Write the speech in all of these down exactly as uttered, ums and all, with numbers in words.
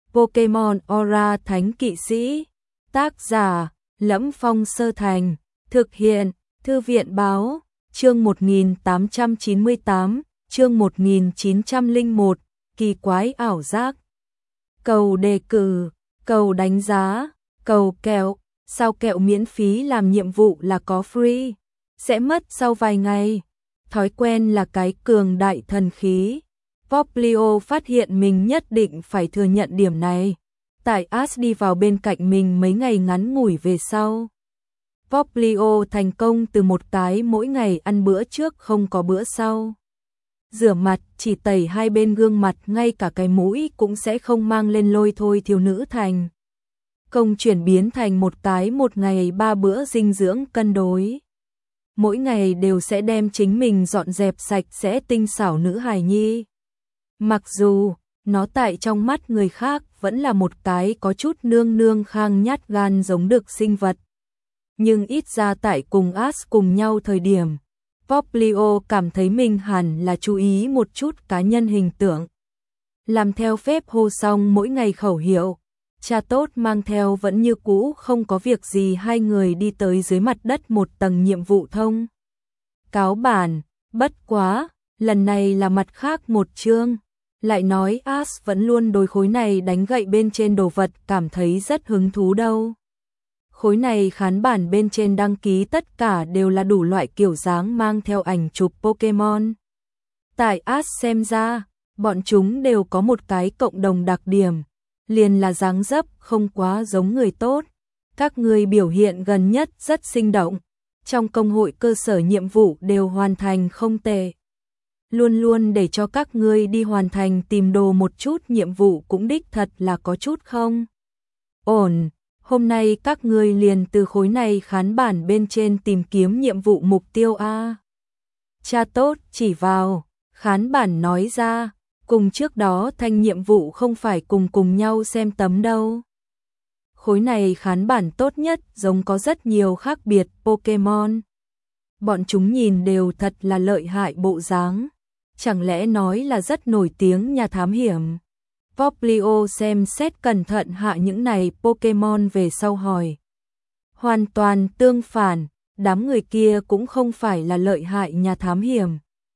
Pokemon Aura Thánh Kỵ Sĩ. Tác giả: Lẫm Phong Sơ Thành. Thực hiện: Thư viện báo. Chương một nghìn tám trăm chín mươi tám, chương một nghìn chín trăm lẻ một, kỳ quái ảo giác. Cầu đề cử, cầu đánh giá, cầu kẹo, sao kẹo miễn phí làm nhiệm vụ là có free, sẽ mất sau vài ngày. Thói quen là cái cường đại thần khí. Popplio phát hiện mình nhất định phải thừa nhận điểm này. Tại Ash đi vào bên cạnh mình mấy ngày ngắn ngủi về sau, Popplio thành công từ một cái mỗi ngày ăn bữa trước không có bữa sau. Rửa mặt chỉ tẩy hai bên gương mặt, ngay cả cái mũi cũng sẽ không mang lên lôi thôi thiếu nữ thành công chuyển biến thành một cái một ngày ba bữa dinh dưỡng cân đối. Mỗi ngày đều sẽ đem chính mình dọn dẹp sạch sẽ tinh xảo nữ hài nhi. Mặc dù nó tại trong mắt người khác vẫn là một cái có chút nương nương khang nhát gan giống được sinh vật, nhưng ít ra tại cùng Ash cùng nhau thời điểm, Popplio cảm thấy mình hẳn là chú ý một chút cá nhân hình tượng. Làm theo phép hô xong mỗi ngày khẩu hiệu, cha tốt mang theo vẫn như cũ không có việc gì, hai người đi tới dưới mặt đất một tầng nhiệm vụ thông cáo bản. Bất quá, lần này là mặt khác một chương. Lại nói Ash vẫn luôn đối khối này đánh gậy bên trên đồ vật cảm thấy rất hứng thú đâu. Khối này khán bản bên trên đăng ký tất cả đều là đủ loại kiểu dáng mang theo ảnh chụp Pokemon. Tại Ash xem ra, bọn chúng đều có một cái cộng đồng đặc điểm, liền là dáng dấp không quá giống người tốt. Các người biểu hiện gần nhất rất sinh động, trong công hội cơ sở nhiệm vụ đều hoàn thành không tệ. Luôn luôn để cho các ngươi đi hoàn thành tìm đồ một chút nhiệm vụ cũng đích thật là có chút không ổn. Hôm nay các ngươi liền từ khối này khán bản bên trên tìm kiếm nhiệm vụ mục tiêu a. Cha tốt chỉ vào khán bản nói ra, cùng trước đó thanh nhiệm vụ không phải cùng cùng nhau xem tấm đâu. Khối này khán bản tốt nhất giống có rất nhiều khác biệt Pokemon. Bọn chúng nhìn đều thật là lợi hại bộ dáng. Chẳng lẽ nói là rất nổi tiếng nhà thám hiểm? Popplio xem xét cẩn thận hạ những này Pokemon về sau hỏi. Hoàn toàn tương phản, đám người kia cũng không phải là lợi hại nhà thám hiểm,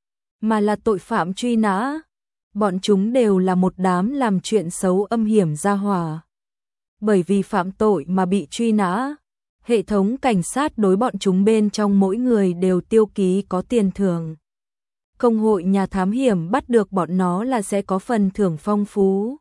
mà là tội phạm truy nã. Bọn chúng đều là một đám làm chuyện xấu âm hiểm ra hỏa. Bởi vì phạm tội mà bị truy nã, hệ thống cảnh sát đối bọn chúng bên trong mỗi người đều tiêu ký có tiền thưởng. Công hội nhà thám hiểm bắt được bọn nó là sẽ có phần thưởng phong phú.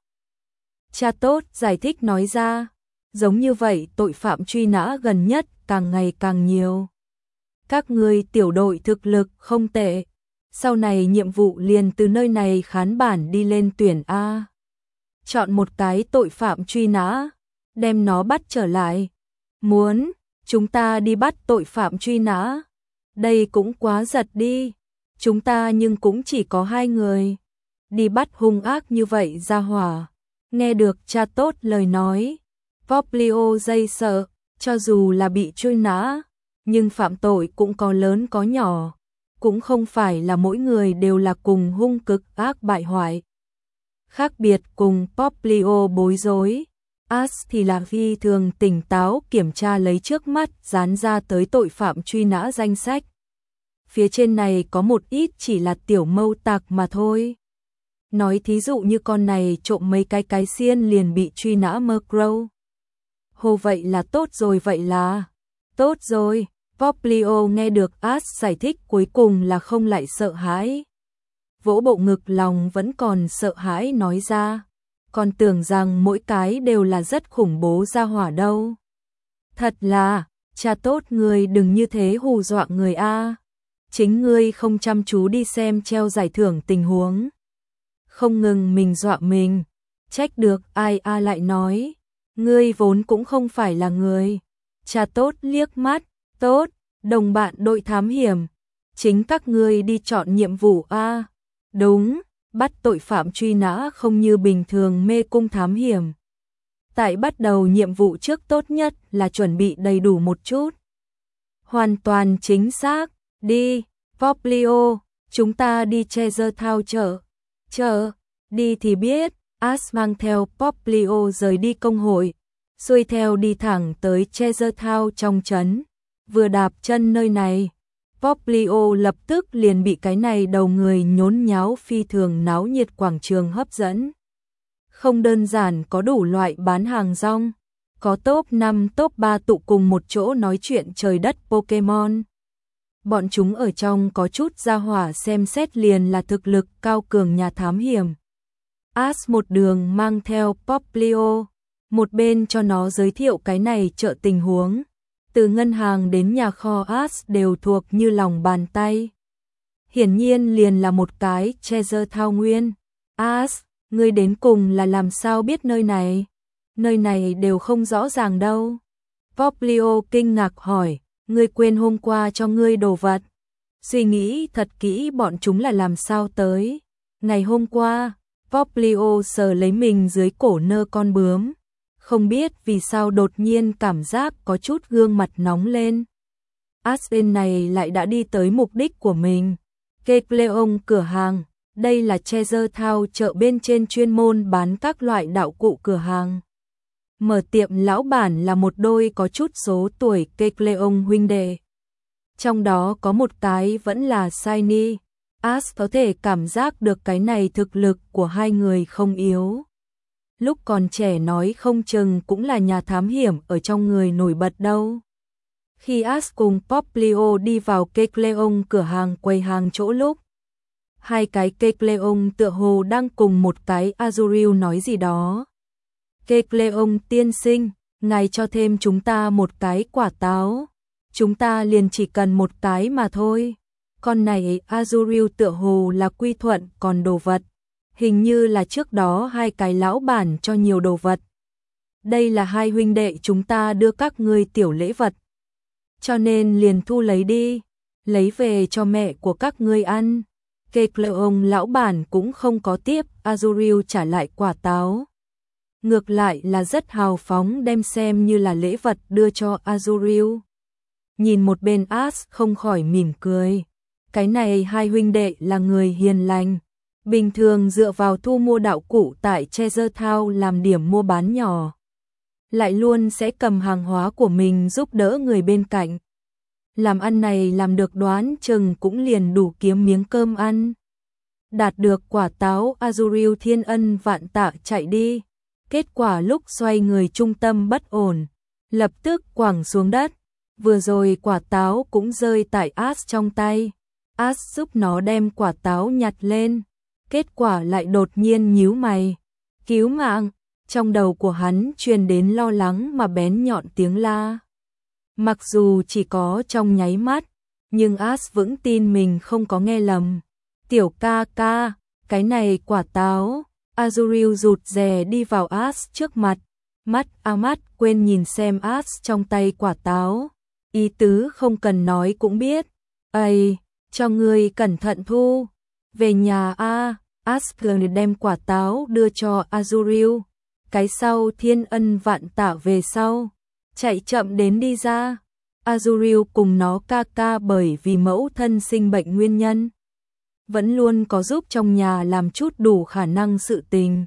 Cha tốt giải thích nói ra, giống như vậy tội phạm truy nã gần nhất càng ngày càng nhiều. Các ngươi tiểu đội thực lực không tệ, sau này nhiệm vụ liền từ nơi này khán bản đi lên tuyển A. Chọn một cái tội phạm truy nã, đem nó bắt trở lại. Muốn chúng ta đi bắt tội phạm truy nã? Đây cũng quá giật đi. Chúng ta nhưng cũng chỉ có hai người. Đi bắt hung ác như vậy ra hỏa. Nghe được cha tốt lời nói, Popplio dây sợ, cho dù là bị truy nã, nhưng phạm tội cũng có lớn có nhỏ. Cũng không phải là mỗi người đều là cùng hung cực ác bại hoại. Khác biệt cùng Popplio bối rối, Ash thì là phi thường tỉnh táo kiểm tra lấy trước mắt dán ra tới tội phạm truy nã danh sách. Phía trên này có một ít chỉ là tiểu mâu tạc mà thôi. Nói thí dụ như con này trộm mấy cái cái xiên liền bị truy nã Murkrow. Hồ vậy là tốt rồi, vậy là tốt rồi. Popplio nghe được Ash giải thích cuối cùng là không lại sợ hãi. Vỗ bộ ngực lòng vẫn còn sợ hãi nói ra. Còn tưởng rằng mỗi cái đều là rất khủng bố ra hỏa đâu. Thật là, cha tốt người đừng như thế hù dọa người a. Chính ngươi không chăm chú đi xem treo giải thưởng tình huống. Không ngừng mình dọa mình. Trách được ai a lại nói. Ngươi vốn cũng không phải là người. Cha tốt liếc mắt. Tốt, đồng bạn đội thám hiểm. Chính các ngươi đi chọn nhiệm vụ a. Đúng, bắt tội phạm truy nã không như bình thường mê cung thám hiểm. Tại bắt đầu nhiệm vụ trước tốt nhất là chuẩn bị đầy đủ một chút. Hoàn toàn chính xác. Đi, Popplio, chúng ta đi Treasure Town chợ. Chợ, đi thì biết. Ash mang theo Poplio rời đi công hội, xuôi theo đi thẳng tới Chestertown trong trấn. Vừa đạp chân nơi này, Poplio lập tức liền bị cái này đầu người nhốn nháo phi thường náo nhiệt quảng trường hấp dẫn. Không đơn giản có đủ loại bán hàng rong, có top năm top ba tụ cùng một chỗ nói chuyện trời đất Pokemon. Bọn chúng ở trong có chút gia hỏa xem xét liền là thực lực cao cường nhà thám hiểm. Ash một đường mang theo Poplio, một bên cho nó giới thiệu cái này chợ tình huống. Từ ngân hàng đến nhà kho Ash đều thuộc như lòng bàn tay. Hiển nhiên liền là một cái treasure thao nguyên. Ash, ngươi đến cùng là làm sao biết nơi này? Nơi này đều không rõ ràng đâu. Poplio kinh ngạc hỏi, ngươi quên hôm qua cho ngươi đồ vật. Suy nghĩ thật kỹ bọn chúng là làm sao tới. Ngày hôm qua, Poplio sờ lấy mình dưới cổ nơ con bướm. Không biết vì sao đột nhiên cảm giác có chút gương mặt nóng lên. Aspen này lại đã đi tới mục đích của mình. Kecleon cửa hàng, đây là Chestertown chợ bên trên chuyên môn bán các loại đạo cụ cửa hàng. Mở tiệm lão bản là một đôi có chút số tuổi Kecleon huynh đệ. Trong đó có một cái vẫn là Shiny. Ash có thể cảm giác được cái này thực lực của hai người không yếu. Lúc còn trẻ nói không chừng cũng là nhà thám hiểm ở trong người nổi bật đâu. Khi Ash cùng Poplio đi vào Kecleon cửa hàng quầy hàng chỗ lúc, hai cái Kecleon tựa hồ đang cùng một cái Azurill nói gì đó. Kecleon tiên sinh, ngài cho thêm chúng ta một cái quả táo. Chúng ta liền chỉ cần một cái mà thôi. Con này Azurill tựa hồ là quy thuận còn đồ vật. Hình như là trước đó hai cái lão bản cho nhiều đồ vật. Đây là hai huynh đệ chúng ta đưa các ngươi tiểu lễ vật. Cho nên liền thu lấy đi. Lấy về cho mẹ của các ngươi ăn. Kecleon lão bản cũng không có tiếp Azurill trả lại quả táo. Ngược lại là rất hào phóng đem xem như là lễ vật đưa cho Azurill. Nhìn một bên Ash không khỏi mỉm cười. Cái này hai huynh đệ là người hiền lành. Bình thường dựa vào thu mua đạo cụ tại Chestertown làm điểm mua bán nhỏ. Lại luôn sẽ cầm hàng hóa của mình giúp đỡ người bên cạnh. Làm ăn này làm được đoán chừng cũng liền đủ kiếm miếng cơm ăn. Đạt được quả táo Azurill thiên ân vạn tạ chạy đi. Kết quả lúc xoay người trung tâm bất ổn. Lập tức quẳng xuống đất. Vừa rồi quả táo cũng rơi tại Ash trong tay. Ash giúp nó đem quả táo nhặt lên. Kết quả lại đột nhiên nhíu mày. Cứu mạng! Trong đầu của hắn truyền đến lo lắng mà bén nhọn tiếng la. Mặc dù chỉ có trong nháy mắt, nhưng Ash vững tin mình không có nghe lầm. Tiểu ca ca, cái này quả táo. Azurill rụt rè đi vào Ash trước mặt. Mắt a mắt quên nhìn xem Ash trong tay quả táo. Ý tứ không cần nói cũng biết. Ây, cho ngươi cẩn thận thu. Về nhà a. Ash đem quả táo đưa cho Azurill. Cái sau thiên ân vạn tạ về sau. Chạy chậm đến đi ra. Azurill cùng nó ca ca bởi vì mẫu thân sinh bệnh nguyên nhân. Vẫn luôn có giúp trong nhà làm chút đủ khả năng sự tình.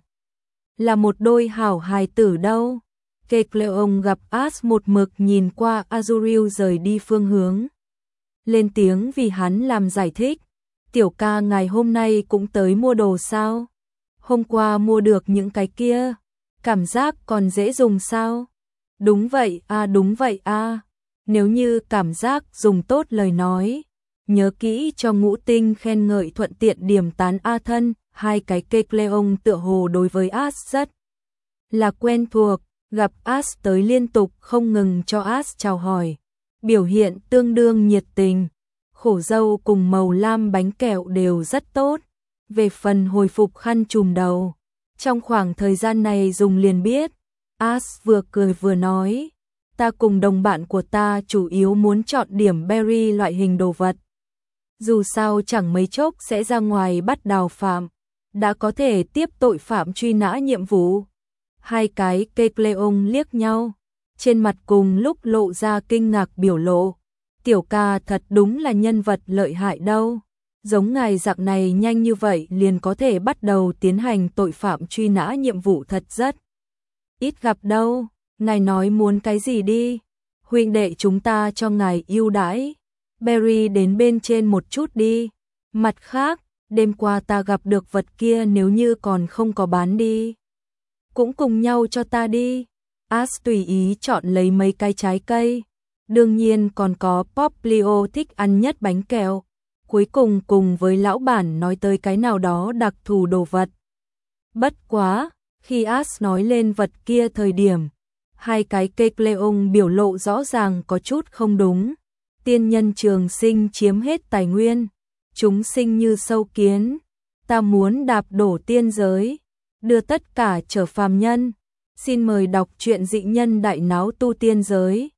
Là một đôi hảo hài tử đâu. Kecleon gặp Ash một mực nhìn qua Azurill rời đi phương hướng. Lên tiếng vì hắn làm giải thích. Tiểu ca ngày hôm nay cũng tới mua đồ sao? Hôm qua mua được những cái kia. Cảm giác còn dễ dùng sao? Đúng vậy à đúng vậy à. Nếu như cảm giác dùng tốt lời nói. Nhớ kỹ cho ngũ tinh khen ngợi thuận tiện điểm tán A thân. Hai cái Kecleon tựa hồ đối với Ash rất là quen thuộc. Gặp Ash tới liên tục không ngừng cho Ash chào hỏi. Biểu hiện tương đương nhiệt tình. Khổ dâu cùng màu lam bánh kẹo đều rất tốt. Về phần hồi phục khăn trùm đầu, trong khoảng thời gian này dùng liền biết. Ash vừa cười vừa nói, ta cùng đồng bạn của ta chủ yếu muốn chọn điểm berry loại hình đồ vật. Dù sao chẳng mấy chốc sẽ ra ngoài bắt đào phạm, đã có thể tiếp tội phạm truy nã nhiệm vụ. Hai cái Kecleon liếc nhau, trên mặt cùng lúc lộ ra kinh ngạc biểu lộ. Tiểu ca thật đúng là nhân vật lợi hại đâu. giống ngài dạng này nhanh như vậy liền có thể bắt đầu tiến hành tội phạm truy nã nhiệm vụ thật rất ít gặp đâu. Ngài nói muốn cái gì đi? Huynh đệ chúng ta cho ngài ưu đãi. Barry đến bên trên một chút đi. Mặt khác, đêm qua ta gặp được vật kia nếu như còn không có bán đi, cũng cùng nhau cho ta đi. Ash tùy ý chọn lấy mấy cái trái cây. Đương nhiên còn có Poplio thích ăn nhất bánh kẹo. Cuối cùng cùng với lão bản nói tới cái nào đó đặc thù đồ vật. Bất quá, khi Ash nói lên vật kia thời điểm, hai cái cây Cleon biểu lộ rõ ràng có chút không đúng. Tiên nhân trường sinh chiếm hết tài nguyên, chúng sinh như sâu kiến, ta muốn đạp đổ tiên giới, đưa tất cả trở phàm nhân. Xin mời đọc truyện Dị Nhân Đại Náo Tu Tiên Giới.